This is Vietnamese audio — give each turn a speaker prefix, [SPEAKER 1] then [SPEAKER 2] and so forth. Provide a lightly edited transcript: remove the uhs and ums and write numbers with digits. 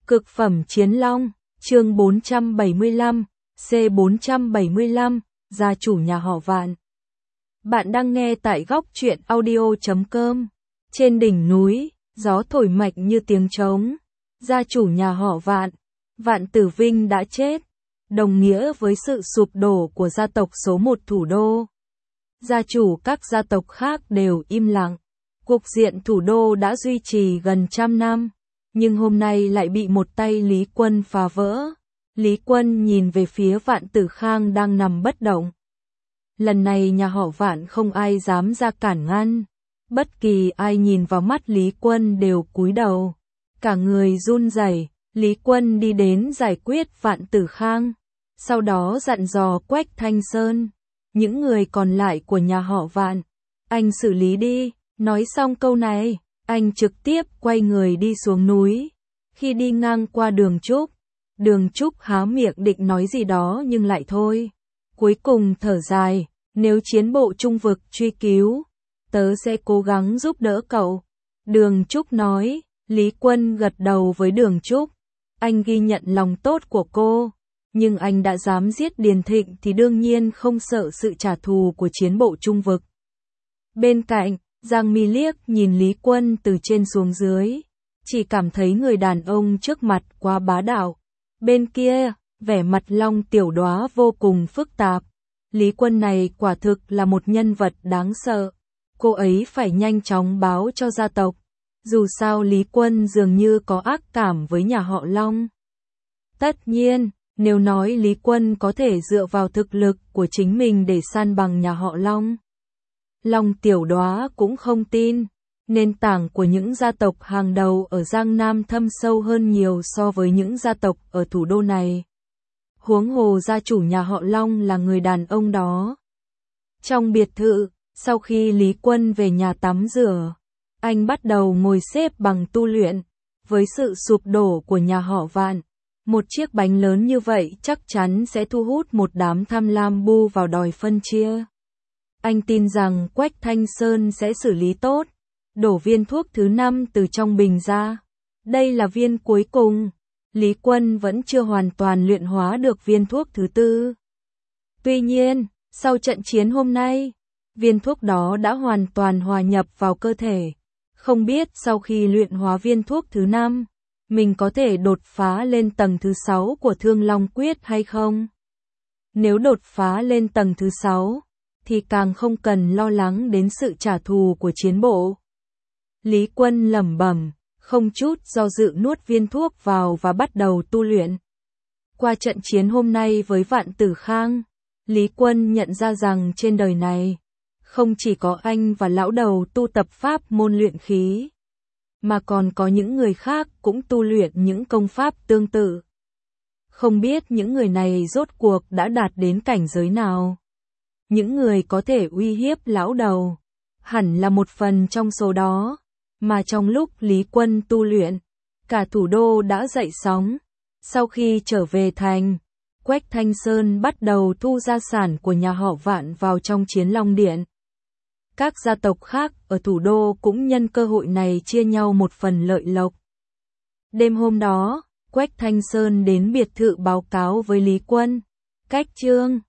[SPEAKER 1] Cực phẩm chiến long, chương 475, C475, gia chủ nhà họ Vạn. Bạn đang nghe tại góc truyện audio.com. Trên đỉnh núi, gió thổi mạnh như tiếng trống. Gia chủ nhà họ Vạn, Vạn Tử Vinh đã chết, đồng nghĩa với sự sụp đổ của gia tộc số 1 thủ đô. Gia chủ các gia tộc khác đều im lặng. Cục diện thủ đô đã duy trì gần 100 năm, nhưng hôm nay lại bị một tay Lý Quân phá vỡ. Lý Quân nhìn về phía Vạn Tử Khang đang nằm bất động. Lần này nhà họ Vạn không ai dám ra cản ngăn. Bất kỳ ai nhìn vào mắt Lý Quân đều cúi đầu. Cả người run rẩy. Lý Quân đi đến giải quyết Vạn Tử Khang. Sau đó dặn dò Quách Thanh Sơn. Những người còn lại của nhà họ Vạn, anh xử lý đi. Nói xong câu này, anh trực tiếp quay người đi xuống núi. Khi đi ngang qua Đường Trúc há miệng định nói gì đó nhưng lại thôi. Cuối cùng thở dài, nếu chiến bộ trung vực truy cứu, tớ sẽ cố gắng giúp đỡ cậu. Đường Trúc nói. Lý Quân gật đầu với Đường Trúc. Anh ghi nhận lòng tốt của cô, nhưng anh đã dám giết Điền Thịnh thì đương nhiên không sợ sự trả thù của chiến bộ trung vực. Bên cạnh, Giang Mi liếc nhìn Lý Quân từ trên xuống dưới, chỉ cảm thấy người đàn ông trước mặt quá bá đạo. Bên kia, vẻ mặt Long Tiểu Đóa vô cùng phức tạp. Lý Quân này quả thực là một nhân vật đáng sợ. Cô ấy phải nhanh chóng báo cho gia tộc. Dù sao Lý Quân dường như có ác cảm với nhà họ Long. Tất nhiên, nếu nói Lý Quân có thể dựa vào thực lực của chính mình để san bằng nhà họ Long, Long Tiểu Đóa cũng không tin. Nền tảng của những gia tộc hàng đầu ở Giang Nam thâm sâu hơn nhiều so với những gia tộc ở thủ đô này. Huống hồ gia chủ nhà họ Long là người đàn ông đó. Trong biệt thự, sau khi Lý Quân về nhà tắm rửa, anh bắt đầu ngồi xếp bằng tu luyện. Với sự sụp đổ của nhà họ Vạn, một chiếc bánh lớn như vậy chắc chắn sẽ thu hút một đám tham lam bu vào đòi phân chia. Anh tin rằng Quách Thanh Sơn sẽ xử lý tốt, đổ viên thuốc thứ 5 từ trong bình ra. Đây là viên cuối cùng. Lý Quân vẫn chưa hoàn toàn luyện hóa được viên thuốc thứ 4. Tuy nhiên, sau trận chiến hôm nay, viên thuốc đó đã hoàn toàn hòa nhập vào cơ thể. Không biết sau khi luyện hóa viên thuốc thứ 5, mình có thể đột phá lên tầng thứ 6 của Thương Long Quyết hay không? Nếu đột phá lên tầng thứ 6, thì càng không cần lo lắng đến sự trả thù của chiến bộ. Lý Quân lẩm bẩm, không chút do dự nuốt viên thuốc vào và bắt đầu tu luyện. Qua trận chiến hôm nay với Vạn Tử Khang, Lý Quân nhận ra rằng trên đời này, không chỉ có anh và lão đầu tu tập pháp môn luyện khí, mà còn có những người khác cũng tu luyện những công pháp tương tự. Không biết những người này rốt cuộc đã đạt đến cảnh giới nào. Những người có thể uy hiếp lão đầu, hẳn là một phần trong số đó. Mà trong lúc Lý Quân tu luyện, cả thủ đô đã dậy sóng. Sau khi trở về thành, Quách Thanh Sơn bắt đầu thu gia sản của nhà họ Vạn vào trong Chiến Long Điện. Các gia tộc khác ở thủ đô cũng nhân cơ hội này chia nhau một phần lợi lộc. Đêm hôm đó, Quách Thanh Sơn đến biệt thự báo cáo với Lý Quân. Cách chương